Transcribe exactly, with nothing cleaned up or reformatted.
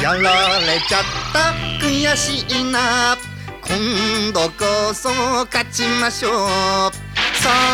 やられちゃった悔しいな今度こそ勝ちましょうさ